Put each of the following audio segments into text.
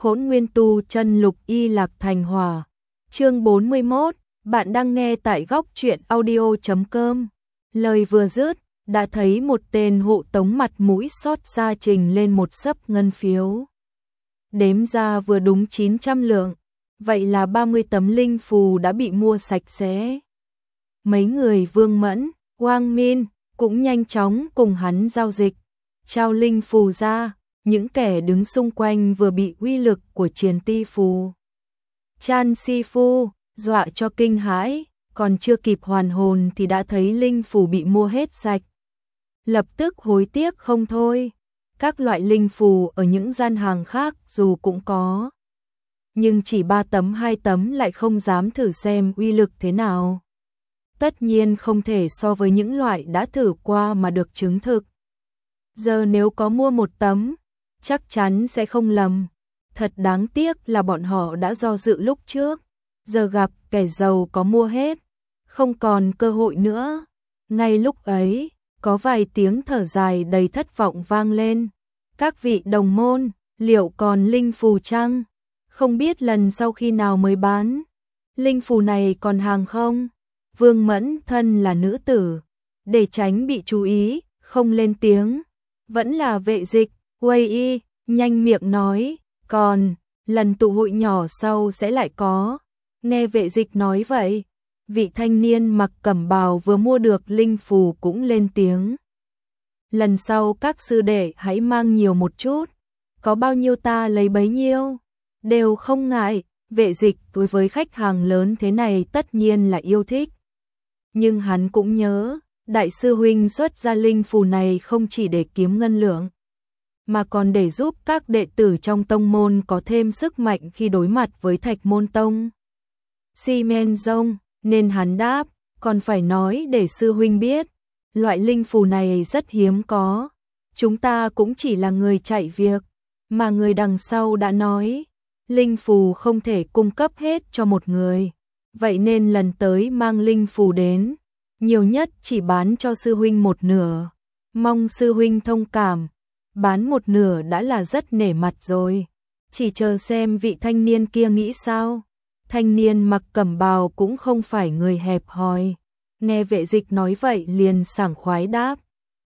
Hỗn Nguyên Tu Chân Lục Y Lạc Thành Hỏa. Chương 41, bạn đang nghe tại góc truyện audio.com. Lời vừa dứt, đã thấy một tên hộ tống mặt mũi xót xa trình lên một xấp ngân phiếu. Đếm ra vừa đúng 900 lượng, vậy là 30 tấm linh phù đã bị mua sạch sẽ. Mấy người Vương Mẫn, Quang Min cũng nhanh chóng cùng hắn giao dịch, trao linh phù ra. Những kẻ đứng xung quanh vừa bị uy lực của Triền Ti phù Chan Si Phu dọa cho kinh hãi, còn chưa kịp hoàn hồn thì đã thấy linh phù bị mua hết sạch. Lập tức hối tiếc không thôi. Các loại linh phù ở những gian hàng khác dù cũng có, nhưng chỉ 3 tấm 2 tấm lại không dám thử xem uy lực thế nào. Tất nhiên không thể so với những loại đã thử qua mà được chứng thực. Giờ nếu có mua 1 tấm, chắc chắn sẽ không lầm. Thật đáng tiếc là bọn họ đã do dự lúc trước, giờ gặp kẻ giàu có mua hết, không còn cơ hội nữa. Ngay lúc ấy, có vài tiếng thở dài đầy thất vọng vang lên. Các vị đồng môn, liệu còn linh phù chăng? Không biết lần sau khi nào mới bán. Linh phù này còn hàng không? Vương Mẫn thân là nữ tử, để tránh bị chú ý, không lên tiếng. Vẫn là Vệ Dịch, Quay Y nhanh miệng nói, còn lần tụ hội nhỏ sau sẽ lại có. Nghe Vệ Dịch nói vậy, vị thanh niên mặc cẩm bào vừa mua được linh phù cũng lên tiếng. Lần sau các sư đệ hãy mang nhiều một chút, có bao nhiêu ta lấy bấy nhiêu, đều không ngại. Vệ Dịch đối với khách hàng lớn thế này tất nhiên là yêu thích. Nhưng hắn cũng nhớ, đại sư huynh xuất ra linh phù này không chỉ để kiếm ngân lượng, mà còn để giúp các đệ tử trong tông môn có thêm sức mạnh khi đối mặt với Thạch Môn Tông, Xi Men Dông, nên hắn đáp, còn phải nói để sư huynh biết, loại linh phù này rất hiếm có, chúng ta cũng chỉ là người chạy việc, mà người đằng sau đã nói, linh phù không thể cung cấp hết cho một người, vậy nên lần tới mang linh phù đến, nhiều nhất chỉ bán cho sư huynh 1/2, mong sư huynh thông cảm. Bán 1/2 đã là rất nể mặt rồi, chỉ chờ xem vị thanh niên kia nghĩ sao. Thanh niên mặc cẩm bào cũng không phải người hẹp hòi, nghe Vệ Dịch nói vậy liền sảng khoái đáp,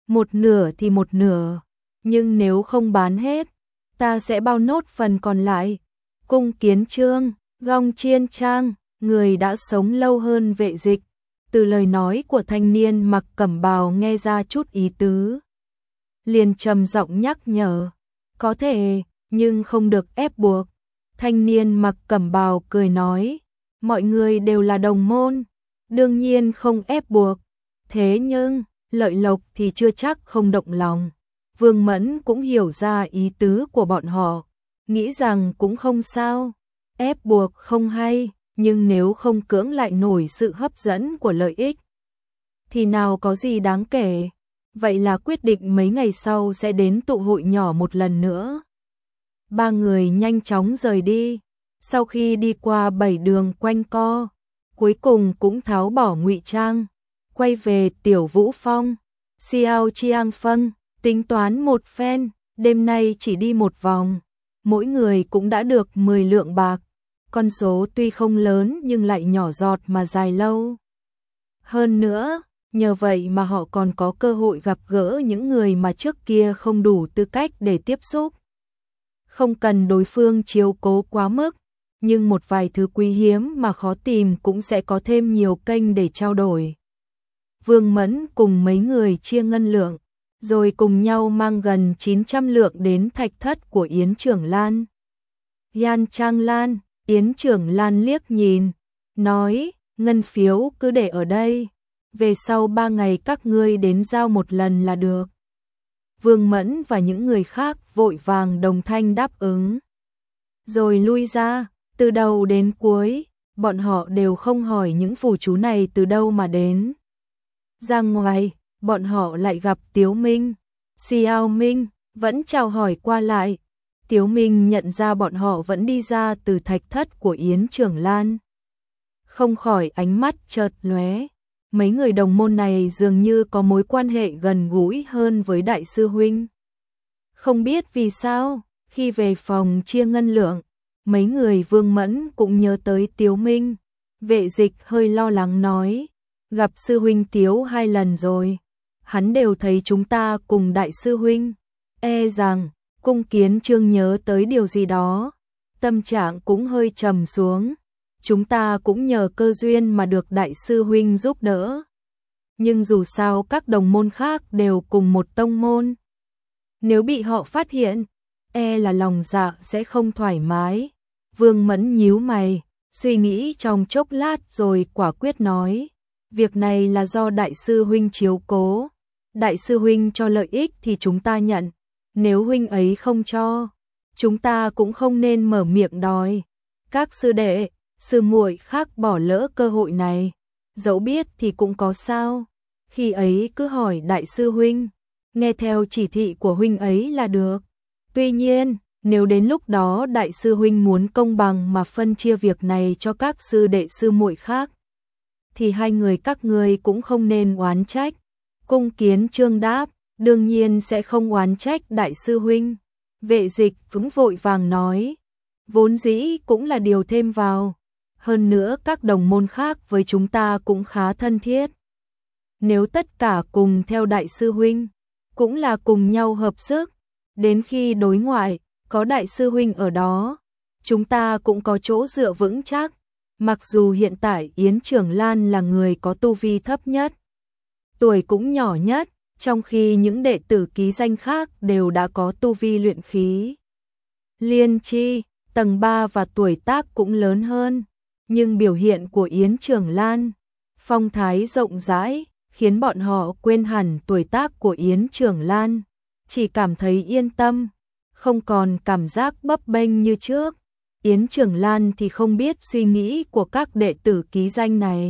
1/2 thì 1/2, nhưng nếu không bán hết, ta sẽ bao nốt phần còn lại. Cung Kiến Trương, Gong Chiên Trang, người đã sống lâu hơn Vệ Dịch, từ lời nói của thanh niên mặc cẩm bào nghe ra chút ý tứ. Liền trầm giọng nhắc nhở, có thể, nhưng không được ép buộc. Thanh niên mặc cẩm bào cười nói, mọi người đều là đồng môn, đương nhiên không ép buộc, thế nhưng, lợi lộc thì chưa chắc không động lòng. Vương Mẫn cũng hiểu ra ý tứ của bọn họ, nghĩ rằng cũng không sao, ép buộc không hay, nhưng nếu không cưỡng lại nổi sự hấp dẫn của lợi ích, thì nào có gì đáng kể. Vậy là quyết định mấy ngày sau sẽ đến tụ hội nhỏ một lần nữa. 3 người nhanh chóng rời đi, sau khi đi qua 7 đường quanh co, cuối cùng cũng tháo bỏ ngụy trang, quay về Tiểu Vũ Phong. Xiao Chiang Phân tính toán một phen, đêm nay chỉ đi một vòng, mỗi người cũng đã được 10 lượng bạc, con số tuy không lớn nhưng lại nhỏ giọt mà dài lâu. Hơn nữa, nhờ vậy mà họ còn có cơ hội gặp gỡ những người mà trước kia không đủ tư cách để tiếp xúc. Không cần đối phương chiếu cố quá mức, nhưng một vài thứ quý hiếm mà khó tìm cũng sẽ có thêm nhiều kênh để trao đổi. Vương Mẫn cùng mấy người chia ngân lượng, rồi cùng nhau mang gần 900 lượng đến thạch thất của Yến Trưởng Lan. Yan Trang Lan, Yến Trưởng Lan liếc nhìn, nói, ngân phiếu cứ để ở đây. Về sau 3 ngày các ngươi đến giao một lần là được. Vương Mẫn và những người khác vội vàng đồng thanh đáp ứng. Rồi lui ra, từ đầu đến cuối, bọn họ đều không hỏi những phù chú này từ đâu mà đến. Ra ngoài, bọn họ lại gặp Tiếu Minh, Xiao Minh, vẫn chào hỏi qua lại. Tiếu Minh nhận ra bọn họ vẫn đi ra từ thạch thất của Yến Trưởng Lan. Không khỏi ánh mắt chợt lóe. Mấy người đồng môn này dường như có mối quan hệ gần gũi hơn với đại sư huynh. Không biết vì sao, khi về phòng chia ngân lượng, mấy người Vương Mẫn cũng nhớ tới Tiếu Minh. Vệ Dịch hơi lo lắng nói, gặp sư huynh Tiếu 2 lần rồi, hắn đều thấy chúng ta cùng đại sư huynh, e rằng Cung Kiến Trương nhớ tới điều gì đó, tâm trạng cũng hơi trầm xuống. Chúng ta cũng nhờ cơ duyên mà được đại sư huynh giúp đỡ. Nhưng dù sao các đồng môn khác đều cùng một tông môn. Nếu bị họ phát hiện, e là lòng dạ sẽ không thoải mái. Vương Mẫn nhíu mày, suy nghĩ trong chốc lát rồi quả quyết nói. Việc này là do đại sư huynh chiếu cố. Đại sư huynh cho lợi ích thì chúng ta nhận. Nếu huynh ấy không cho, chúng ta cũng không nên mở miệng đòi. Các sư đệ, sư muội khác bỏ lỡ cơ hội này. Dẫu biết thì cũng có sao. Khi ấy cứ hỏi đại sư huynh, nghe theo chỉ thị của huynh ấy là được. Tuy nhiên, nếu đến lúc đó đại sư huynh muốn công bằng mà phân chia việc này cho các sư đệ sư muội khác, thì hai người các ngươi cũng không nên oán trách. Cung Kiến Trương đáp, đương nhiên sẽ không oán trách đại sư huynh. Vệ Dịch cũng vội vàng nói, vốn dĩ cũng là điều thêm vào. Hơn nữa các đồng môn khác với chúng ta cũng khá thân thiết. Nếu tất cả cùng theo đại sư huynh, cũng là cùng nhau hợp sức, đến khi đối ngoại, có đại sư huynh ở đó, chúng ta cũng có chỗ dựa vững chắc. Mặc dù hiện tại Yến Trường Lan là người có tu vi thấp nhất, tuổi cũng nhỏ nhất, trong khi những đệ tử ký danh khác đều đã có tu vi luyện khí liên chi, tầng 3 và tuổi tác cũng lớn hơn. Nhưng biểu hiện của Yến Trường Lan, phong thái rộng rãi, khiến bọn họ quên hẳn tuổi tác của Yến Trường Lan, chỉ cảm thấy yên tâm, không còn cảm giác bấp bênh như trước. Yến Trường Lan thì không biết suy nghĩ của các đệ tử ký danh này.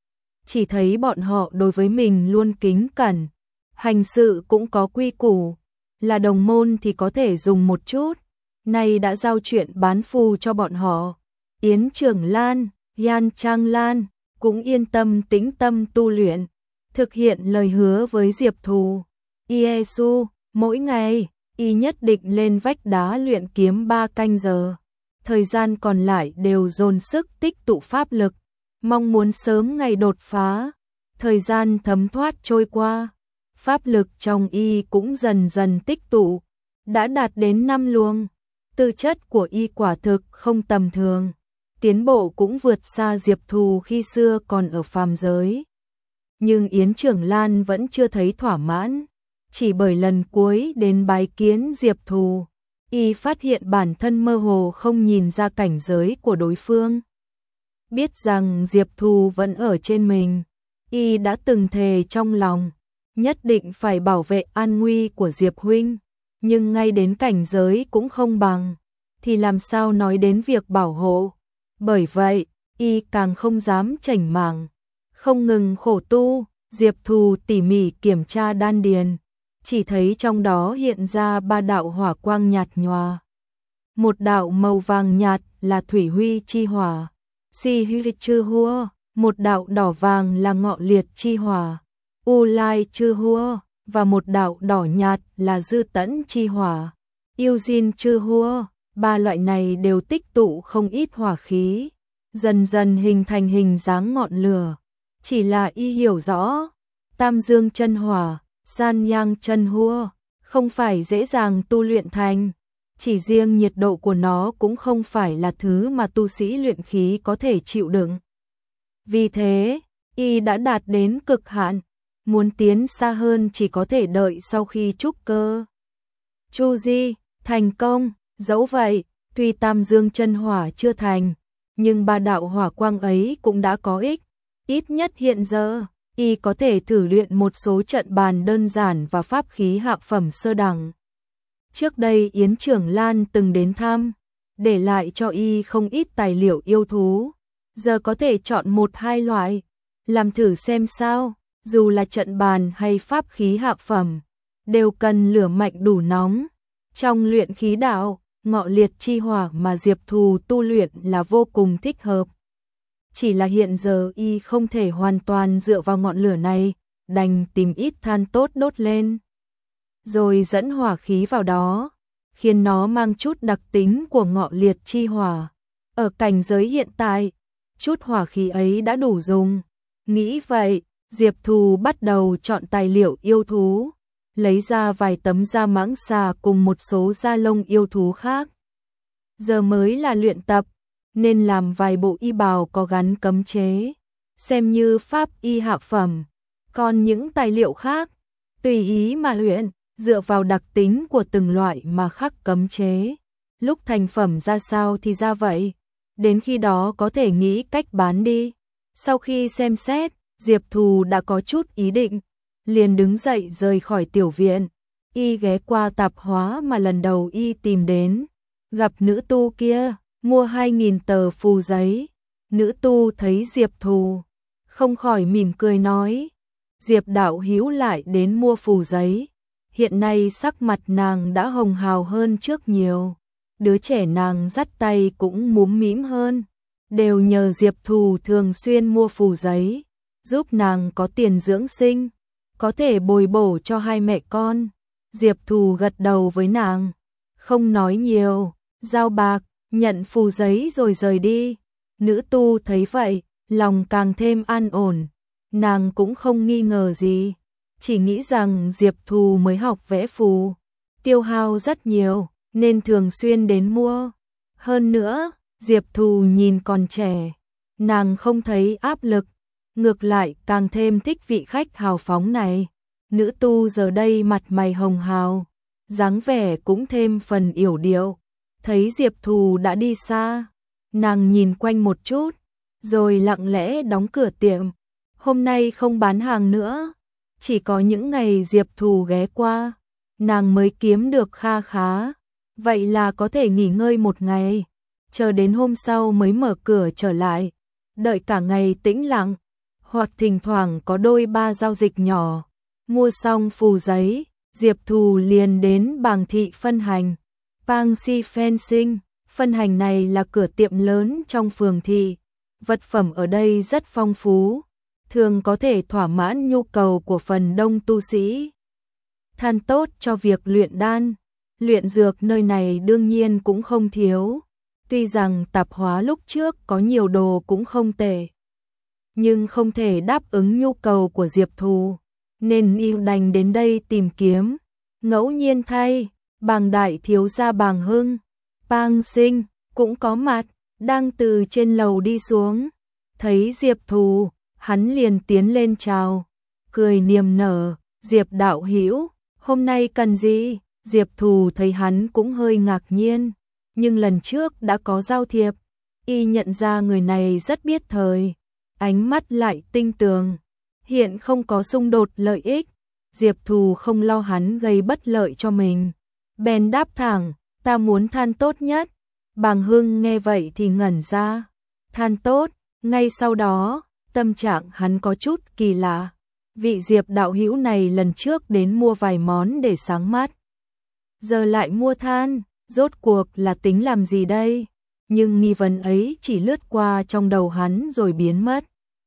Chỉ thấy bọn họ đối với mình luôn kính cẩn, hành sự cũng có quy củ, là đồng môn thì có thể dùng một chút, nay đã giao chuyện bán phù cho bọn họ. Yến Trường Lan, Yan Trang Lan cũng yên tâm tĩnh tâm tu luyện, thực hiện lời hứa với Diệp Thù. Iesu, mỗi ngày, y nhất định lên vách đá luyện kiếm 3 canh giờ. Thời gian còn lại đều dồn sức tích tụ pháp lực, mong muốn sớm ngày đột phá. Thời gian thấm thoát trôi qua, pháp lực trong y cũng dần dần tích tụ, đã đạt đến 5 luồng. Tư chất của y quả thực không tầm thường, tiến bộ cũng vượt xa Diệp Thù khi xưa còn ở phàm giới. Nhưng Yến Trường Lan vẫn chưa thấy thỏa mãn, chỉ bởi lần cuối đến bái kiến Diệp Thù, y phát hiện bản thân mơ hồ không nhìn ra cảnh giới của đối phương. Biết rằng Diệp Thù vẫn ở trên mình, y đã từng thề trong lòng, nhất định phải bảo vệ an nguy của Diệp huynh, nhưng ngay đến cảnh giới cũng không bằng, thì làm sao nói đến việc bảo hộ. Bởi vậy, y càng không dám chảnh mảng, không ngừng khổ tu. Diệp Thù tỉ mỉ kiểm tra đan điền, chỉ thấy trong đó hiện ra 3 đạo hỏa quang nhạt nhòa. Một đạo màu vàng nhạt là thủy huy chi hỏa, si huy chư hua, một đạo đỏ vàng là ngọ liệt chi hỏa, u lai chư hua, và một đạo đỏ nhạt là dư tẫn chi hỏa, yêu diên chư hua. 3 loại này đều tích tụ không ít hỏa khí, dần dần hình thành hình dáng ngọn lửa. Chỉ là y hiểu rõ, Tam Dương chân hỏa, San Yang chân hua, không phải dễ dàng tu luyện thành, chỉ riêng nhiệt độ của nó cũng không phải là thứ mà tu sĩ luyện khí có thể chịu đựng. Vì thế, y đã đạt đến cực hạn, muốn tiến xa hơn chỉ có thể đợi sau khi trúc cơ Chu Di thành công. Dẫu vậy, tuy Tam Dương chân hỏa chưa thành, nhưng 3 đạo hỏa quang ấy cũng đã có ích. Ít nhất hiện giờ, y có thể thử luyện một số trận bàn đơn giản và pháp khí hạ phẩm sơ đẳng. Trước đây Yến Trường Lan từng đến thăm, để lại cho y không ít tài liệu yêu thú. Giờ có thể chọn 1-2 loại, làm thử xem sao. Dù là trận bàn hay pháp khí hạ phẩm, đều cần lửa mạnh đủ nóng. Trong luyện khí đạo, ngọ liệt chi hỏa mà Diệp Thù tu luyện là vô cùng thích hợp. Chỉ là hiện giờ y không thể hoàn toàn dựa vào ngọn lửa này, đành tìm ít than tốt đốt lên, rồi dẫn hỏa khí vào đó. khiến nó mang chút đặc tính của ngọ liệt chi hỏa. Ở cảnh giới hiện tại, chút hỏa khí ấy đã đủ dùng. Nghĩ vậy, Diệp Thù bắt đầu chọn tài liệu yêu thú, lấy ra vài tấm da mãng xà cùng một số da lông yêu thú khác. Giờ mới là luyện tập, nên làm vài bộ y bào có gắn cấm chế, xem như pháp y hạ phẩm. Còn những tài liệu khác, tùy ý mà luyện, dựa vào đặc tính của từng loại mà khắc cấm chế. Lúc thành phẩm ra sao thì ra vậy, đến khi đó có thể nghĩ cách bán đi. Sau khi xem xét, Diệp Thù đã có chút ý định, liền đứng dậy rời khỏi tiểu viện. Y ghé qua tạp hóa mà lần đầu y tìm đến, gặp nữ tu kia, mua 2.000 tờ phù giấy. Nữ tu thấy Diệp Thù, không khỏi mỉm cười nói, Diệp đạo hữu lại đến mua phù giấy. Hiện nay sắc mặt nàng đã hồng hào hơn trước nhiều, đứa trẻ nàng dắt tay cũng múm mĩm hơn, đều nhờ Diệp Thù thường xuyên mua phù giấy, giúp nàng có tiền dưỡng sinh, có thể bồi bổ cho hai mẹ con. Diệp Thù gật đầu với nàng, không nói nhiều, giao bạc, nhận phù giấy rồi rời đi. Nữ tu thấy vậy, lòng càng thêm an ổn, nàng cũng không nghi ngờ gì, chỉ nghĩ rằng Diệp Thù mới học vẽ phù, tiêu hao rất nhiều, nên thường xuyên đến mua. Hơn nữa, Diệp Thù nhìn còn trẻ, nàng không thấy áp lực, ngược lại càng thêm thích vị khách hào phóng này. Nữ tu giờ đây mặt mày hồng hào, dáng vẻ cũng thêm phần yểu điệu. Thấy Diệp Thù đã đi xa, nàng nhìn quanh một chút, rồi lặng lẽ đóng cửa tiệm. Hôm nay không bán hàng nữa, chỉ có những ngày Diệp Thù ghé qua, nàng mới kiếm được kha khá. Vậy là có thể nghỉ ngơi một ngày, chờ đến hôm sau mới mở cửa trở lại, đợi cả ngày tĩnh lặng, hoặc thỉnh thoảng có đôi ba giao dịch nhỏ. Mua xong phù giấy, Diệp Thù liền đến Bàng Thị phân hành. Bang Si Fencing, phân hành này là cửa tiệm lớn trong phường thị. Vật phẩm ở đây rất phong phú, thường có thể thỏa mãn nhu cầu của phần đông tu sĩ. Than tốt cho việc luyện đan, luyện dược nơi này đương nhiên cũng không thiếu. Tuy rằng tạp hóa lúc trước có nhiều đồ cũng không tệ, nhưng không thể đáp ứng nhu cầu của Diệp Thù, nên y đành đến đây tìm kiếm. Ngẫu nhiên thay, Bàng đại thiếu gia Bàng Hưng, Bàng Sinh cũng có mặt, đang từ trên lầu đi xuống. Thấy Diệp Thù, hắn liền tiến lên chào, cười niềm nở, Diệp đạo hữu, hôm nay cần gì? Diệp Thù thấy hắn cũng hơi ngạc nhiên, nhưng lần trước đã có giao thiệp, y nhận ra người này rất biết thời, ánh mắt lại tinh tường, hiện không có xung đột lợi ích. Diệp Thù không lo hắn gây bất lợi cho mình, bèn đáp thẳng, ta muốn than tốt nhất. Bàng Hưng nghe vậy thì ngẩn ra, than tốt. Ngay sau đó, tâm trạng hắn có chút kỳ lạ, vị Diệp đạo hữu này lần trước đến mua vài món để sáng mắt, giờ lại mua than, rốt cuộc là tính làm gì đây? Nhưng nghi vấn ấy chỉ lướt qua trong đầu hắn rồi biến mất.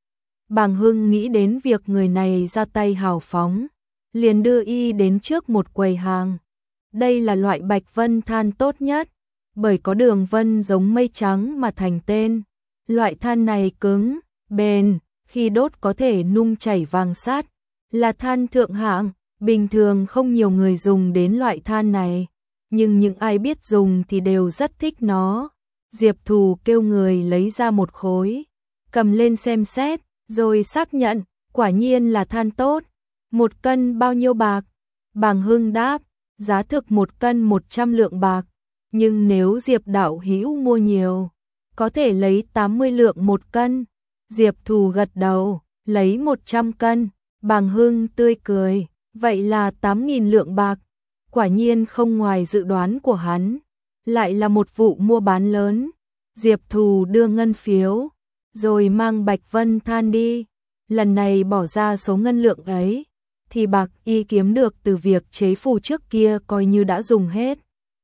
Bàng Hưng nghĩ đến việc người này ra tay hào phóng, liền đưa y đến trước một quầy hàng. Đây là loại bạch vân than tốt nhất, bởi có đường vân giống mây trắng mà thành tên. Loại than này cứng, bền, khi đốt có thể nung chảy vàng sắt, là than thượng hạng, bình thường không nhiều người dùng đến loại than này, nhưng những ai biết dùng thì đều rất thích nó. Diệp Thù kêu người lấy ra một khối, cầm lên xem xét, rồi xác nhận, quả nhiên là than tốt. 1 cân bao nhiêu bạc? Bàng Hưng đáp, giá thực 1 cân 100 lượng bạc, nhưng nếu Diệp đạo hữu mua nhiều, có thể lấy 80 lượng 1 cân. Diệp Thù gật đầu, lấy 100 cân. Bàng Hưng tươi cười, vậy là 8.000 lượng bạc. Quả nhiên không ngoài dự đoán của hắn, lại là một vụ mua bán lớn. Diệp Thù đưa ngân phiếu, rồi mang bạch vân than đi. Lần này bỏ ra số ngân lượng ấy, thì bạc y kiếm được từ việc chế phù trước kia coi như đã dùng hết.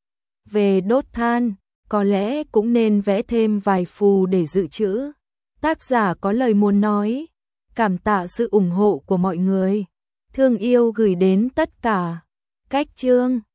Về đốt than, có lẽ cũng nên vẽ thêm vài phù để dự trữ. Tác giả có lời muốn nói, cảm tạ sự ủng hộ của mọi người. Thương yêu gửi đến tất cả. Cách chương